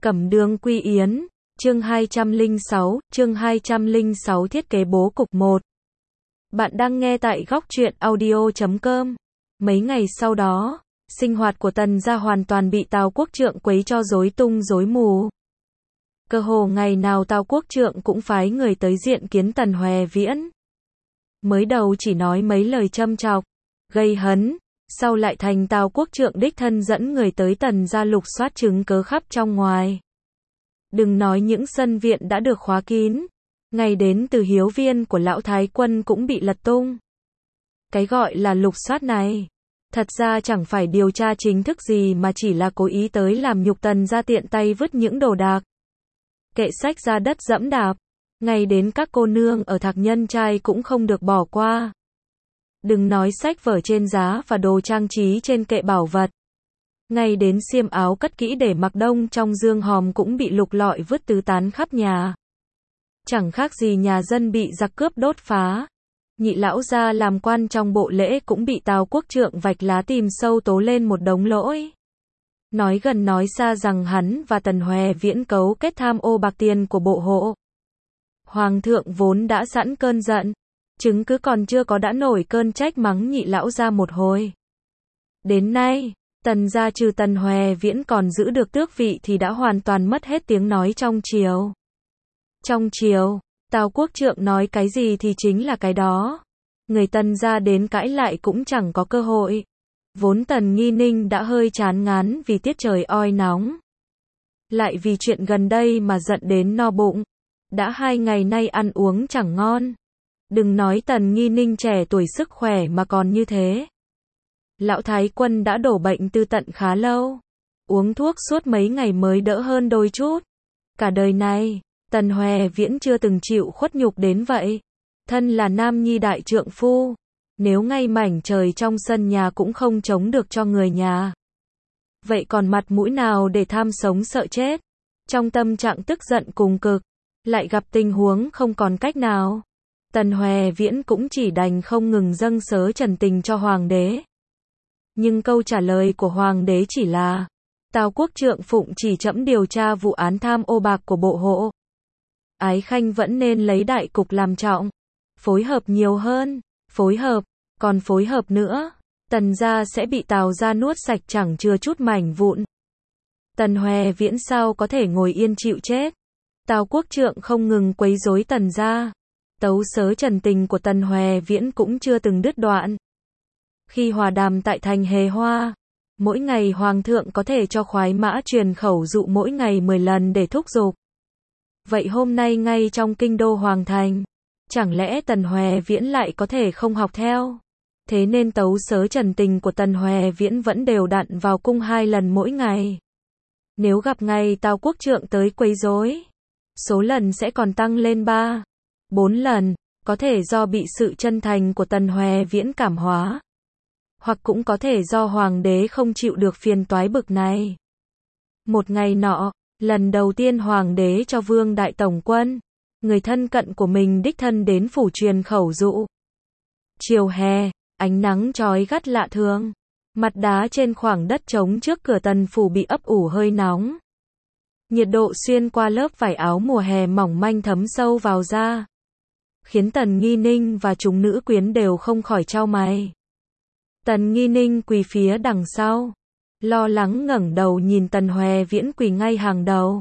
Cẩm Đường Quy Yến, chương 206 thiết kế bố cục 1. Bạn đang nghe tại góc truyện audio.com. Mấy ngày sau đó, sinh hoạt của Tần gia hoàn toàn bị Tào Quốc Trượng quấy cho rối tung rối mù. Cơ hồ ngày nào Tào Quốc Trượng cũng phái người tới diện kiến Tần Hoè Viễn. Mới đầu chỉ nói mấy lời châm chọc, gây hấn, sau lại thành Tào Quốc Trượng đích thân dẫn người tới Tần gia lục soát chứng cớ khắp trong ngoài. Đừng nói những sân viện đã được khóa kín, ngay đến từ hiếu viên của lão thái quân cũng bị lật tung. Cái gọi là lục soát này, thật ra chẳng phải điều tra chính thức gì mà chỉ là cố ý tới làm nhục Tần gia, tiện tay vứt những đồ đạc, kệ sách ra đất dẫm đạp, ngay đến các cô nương ở Thạc Nhân Trai cũng không được bỏ qua. Đừng nói sách vở trên giá và đồ trang trí trên kệ bảo vật, ngay đến xiêm áo cất kỹ để mặc đông trong dương hòm cũng bị lục lọi vứt tứ tán khắp nhà. Chẳng khác gì nhà dân bị giặc cướp đốt phá. Nhị lão gia làm quan trong bộ lễ cũng bị Tào Quốc Trượng vạch lá tìm sâu tố lên một đống lỗi. Nói gần nói xa rằng hắn và Tần Hoè Viễn cấu kết tham ô bạc tiền của bộ hộ. Hoàng thượng vốn đã sẵn cơn giận, chứng cứ còn chưa có đã nổi cơn trách mắng nhị lão gia một hồi. Đến nay, Tần gia trừ Tần Hoè Viễn còn giữ được tước vị thì đã hoàn toàn mất hết tiếng nói trong triều. Trong triều, Tào Quốc Trượng nói cái gì thì chính là cái đó. Người Tần gia đến cãi lại cũng chẳng có cơ hội. Vốn Tần Nghi Ninh đã hơi chán ngán vì tiết trời oi nóng, lại vì chuyện gần đây mà giận đến no bụng. Đã 2 ngày nay ăn uống chẳng ngon. Đừng nói Tần Nghi Ninh trẻ tuổi sức khỏe mà còn như thế. Lão thái quân đã đổ bệnh tư tận khá lâu, uống thuốc suốt mấy ngày mới đỡ hơn đôi chút. Cả đời này, Tần Hoè Viễn chưa từng chịu khuất nhục đến vậy. Thân là nam nhi đại trượng phu, nếu ngay mảnh trời trong sân nhà cũng không chống được cho người nhà, vậy còn mặt mũi nào để tham sống sợ chết. Trong tâm trạng tức giận cùng cực, lại gặp tình huống không còn cách nào, Tần Hoè Viễn cũng chỉ đành không ngừng dâng sớ trần tình cho hoàng đế. Nhưng câu trả lời của hoàng đế chỉ là, Tào Quốc Trượng phụng chỉ trẫm điều tra vụ án tham ô bạc của bộ hộ. Ái khanh vẫn nên lấy đại cục làm trọng, phối hợp nhiều hơn, phối hợp, còn phối hợp nữa, Tần gia sẽ bị Tào gia nuốt sạch chẳng chừa chút mảnh vụn. Tần Hoè Viễn sao có thể ngồi yên chịu chết. Tào Quốc Trượng không ngừng quấy rối Tần gia. Tấu sớ trần tình của Tần Hoè Viễn cũng chưa từng đứt đoạn. Khi hòa đàm tại thành Hề Hoa, mỗi ngày hoàng thượng có thể cho khoái mã truyền khẩu dụ mỗi ngày 10 lần để thúc giục. Vậy hôm nay ngay trong kinh đô hoàng thành, chẳng lẽ Tần Hoè Viễn lại có thể không học theo? Thế nên tấu sớ trần tình của Tần Hoè Viễn vẫn đều đặn vào cung 2 lần mỗi ngày. Nếu gặp ngày Tào Quốc Trượng tới quấy rối, số lần sẽ còn tăng lên 3, 4 lần, có thể do bị sự chân thành của Tần Hoè Viễn cảm hóa, hoặc cũng có thể do hoàng đế không chịu được phiền toái bực này. Một ngày nọ, lần đầu tiên hoàng đế cho Vương đại tổng quân, người thân cận của mình đích thân đến phủ truyền khẩu dụ. Chiều hè, ánh nắng chói gắt lạ thường, mặt đá trên khoảng đất trống trước cửa Tần phủ bị ấp ủ hơi nóng. Nhiệt độ xuyên qua lớp vải áo mùa hè mỏng manh thấm sâu vào da, khiến Tần Nghi Ninh và chúng nữ quyến đều không khỏi chau mày. Tần Nghi Ninh quỳ phía đằng sau, lo lắng ngẩng đầu nhìn Tần Hoè Viễn quỳ ngay hàng đầu.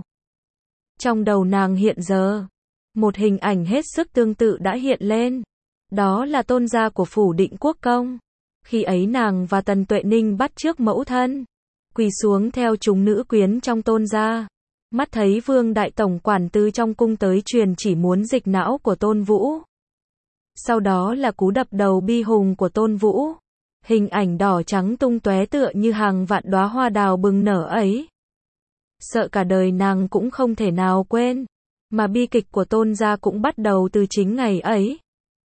Trong đầu nàng hiện giờ, một hình ảnh hết sức tương tự đã hiện lên. Đó là tôn gia của phủ Định Quốc công. Khi ấy nàng và Tần Tuệ Ninh bắt chước mẫu thân, quỳ xuống theo chúng nữ quyến trong tôn gia. Mắt thấy Vương đại tổng quản từ trong cung tới truyền chỉ muốn dịch não của Tôn Vũ. Sau đó là cú đập đầu bi hùng của Tôn Vũ. Hình ảnh đỏ trắng tung tóe tựa như hàng vạn đóa hoa đào bừng nở ấy. Sợ cả đời nàng cũng không thể nào quên. Mà bi kịch của Tôn gia cũng bắt đầu từ chính ngày ấy.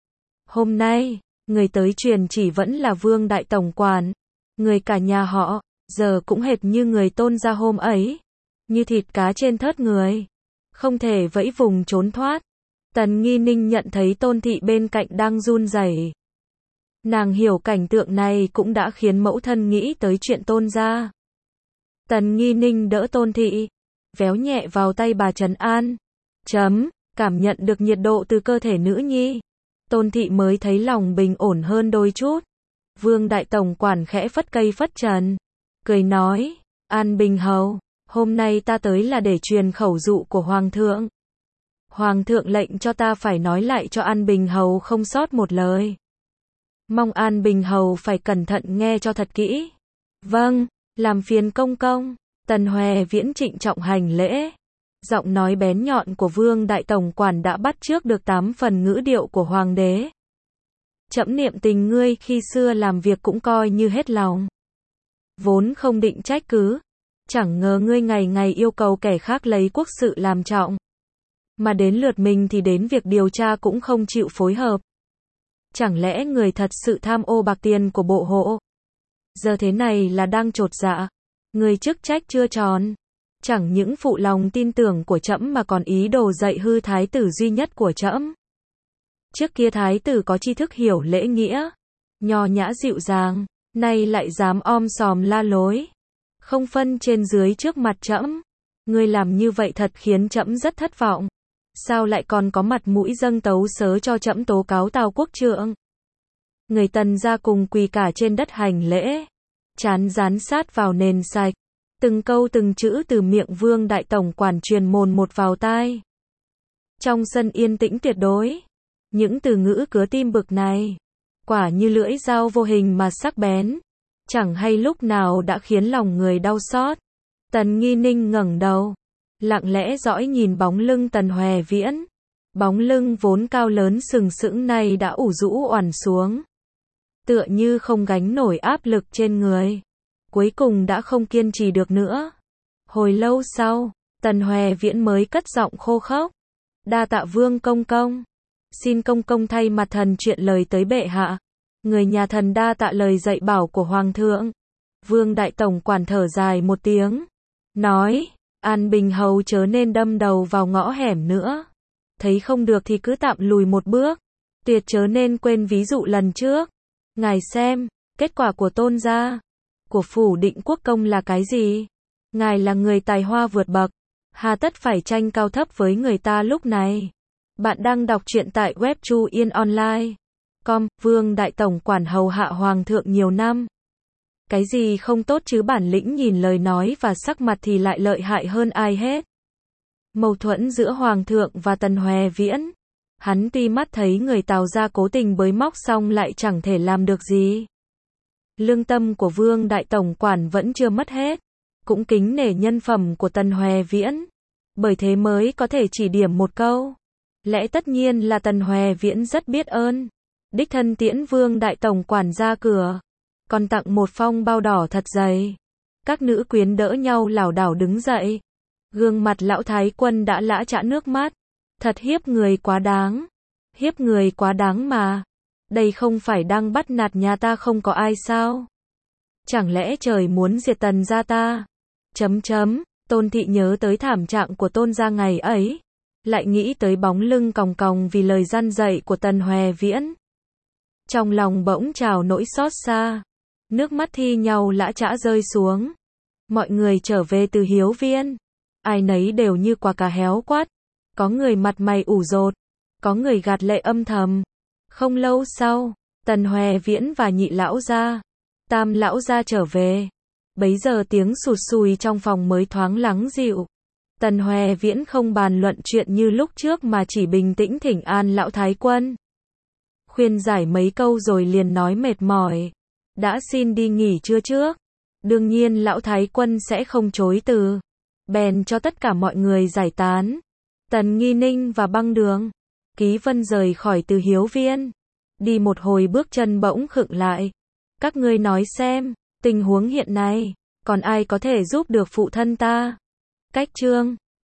Hôm nay, người tới truyền chỉ vẫn là Vương đại tổng quản. Người cả nhà họ, giờ cũng hệt như người Tôn gia hôm ấy. Như thịt cá trên thớt người, không thể vẫy vùng trốn thoát. Tần Nghi Ninh nhận thấy Tôn thị bên cạnh đang run rẩy. Nàng hiểu cảnh tượng này cũng đã khiến mẫu thân nghĩ tới chuyện Tôn gia. Tần Nghi Ninh đỡ Tôn thị, véo nhẹ vào tay bà trấn an. Cảm nhận được nhiệt độ từ cơ thể nữ nhi. Tôn thị mới thấy lòng bình ổn hơn đôi chút. Vương đại tổng quản khẽ phất cây phất trần. Cười nói, An Bình hầu, hôm nay ta tới là để truyền khẩu dụ của Hoàng thượng. Hoàng thượng lệnh cho ta phải nói lại cho An Bình hầu không sót một lời. Mong An Bình hầu phải cẩn thận nghe cho thật kỹ. Vâng, làm phiền công công. Tần Hoè Viễn trịnh trọng hành lễ. Giọng nói bén nhọn của Vương đại tổng quản đã bắt chước được 8 phần ngữ điệu của hoàng đế. Trẫm niệm tình ngươi khi xưa làm việc cũng coi như hết lòng. Vốn không định trách cứ, chẳng ngờ ngươi ngày ngày yêu cầu kẻ khác lấy quốc sự làm trọng. Mà đến lượt mình thì đến việc điều tra cũng không chịu phối hợp. Chẳng lẽ người thật sự tham ô bạc tiền của bộ hộ? Giờ thế này là đang chột dạ. Người chức trách chưa tròn. Chẳng những phụ lòng tin tưởng của trẫm mà còn ý đồ dạy hư thái tử duy nhất của trẫm. Trước kia thái tử có tri thức hiểu lễ nghĩa, nho nhã dịu dàng, nay lại dám om sòm la lối, không phân trên dưới trước mặt trẫm. Ngươi làm như vậy thật khiến trẫm rất thất vọng. Sao lại còn có mặt mũi dâng tấu sớ cho trẫm tố cáo Tào quốc trượng? Người Tần gia cùng quỳ cả trên đất hành lễ, trán dán sát vào nền sạch. Từng câu từng chữ từ miệng Vương đại tổng quản truyền mồn một vào tai. Trong sân yên tĩnh tuyệt đối, những từ ngữ cứa tim bực này, quả như lưỡi dao vô hình mà sắc bén, chẳng hay lúc nào đã khiến lòng người đau xót. Tần Nghi Ninh ngẩng đầu, lặng lẽ dõi nhìn bóng lưng Tần Hoè Viễn. Bóng lưng vốn cao lớn sừng sững này đã ủ rũ oằn xuống, tựa như không gánh nổi áp lực trên người. Cuối cùng đã không kiên trì được nữa. Hồi lâu sau, Tần Hoè Viễn mới cất giọng khô khốc. Đa tạ Vương công công. Xin công công thay mặt thần chuyện lời tới bệ hạ. Người nhà thần đa tạ lời dạy bảo của Hoàng thượng. Vương đại tổng quản thở dài một tiếng, nói, An Bình hầu chớ nên đâm đầu vào ngõ hẻm nữa. Thấy không được thì cứ tạm lùi một bước. Tuyệt chớ nên quên ví dụ lần trước. Ngài xem, kết quả của Tôn gia, của phủ Định Quốc công là cái gì? Ngài là người tài hoa vượt bậc, hà tất phải tranh cao thấp với người ta lúc này. Bạn đang đọc truyện tại web Chu Yên Online. Vương đại tổng quản hầu hạ Hoàng thượng nhiều năm. Cái gì không tốt chứ bản lĩnh nhìn lời nói và sắc mặt thì lại lợi hại hơn ai hết. Mâu thuẫn giữa Hoàng thượng và Tần Hoè Viễn. Hắn tuy mắt thấy người Tào gia cố tình bới móc xong lại chẳng thể làm được gì. Lương tâm của Vương đại tổng quản vẫn chưa mất hết, cũng kính nể nhân phẩm của Tần Hoè Viễn, bởi thế mới có thể chỉ điểm một câu. Lẽ tất nhiên là Tần Hoè Viễn rất biết ơn, đích thân tiễn Vương đại tổng quản ra cửa, còn tặng một phong bao đỏ thật dày. Các nữ quyến đỡ nhau lảo đảo đứng dậy, gương mặt lão thái quân đã lã chã nước mắt. Thật hiếp người quá đáng, hiếp người quá đáng mà. Đây không phải đang bắt nạt nhà ta không có ai sao? Chẳng lẽ trời muốn diệt Tần gia ta? Tôn thị nhớ tới thảm trạng của Tôn gia ngày ấy, lại nghĩ tới bóng lưng còng còng vì lời răn dạy của Tần Hoè Viễn. Trong lòng bỗng trào nỗi xót xa, nước mắt thi nhau lã chã rơi xuống. Mọi người trở về từ hiếu viên, ai nấy đều như quả cà héo quắt, có người mặt mày ủ rột, có người gạt lệ âm thầm. Không lâu sau, Tần Hoè Viễn và nhị lão gia, tam lão gia trở về. Bấy giờ tiếng sụt sùi trong phòng mới thoáng lắng dịu. Tần Hoè Viễn không bàn luận chuyện như lúc trước mà chỉ bình tĩnh thỉnh an lão thái quân. Khuyên giải mấy câu rồi liền nói mệt mỏi. Đã xin đi nghỉ trưa trước. Đương nhiên lão thái quân sẽ không chối từ. Bèn cho tất cả mọi người giải tán. Tần Nghi Ninh và Băng Đường, Ký Vân rời khỏi từ hiếu viên. Đi một hồi bước chân bỗng khựng lại. Các ngươi nói xem, tình huống hiện nay, còn ai có thể giúp được phụ thân ta? Cách chương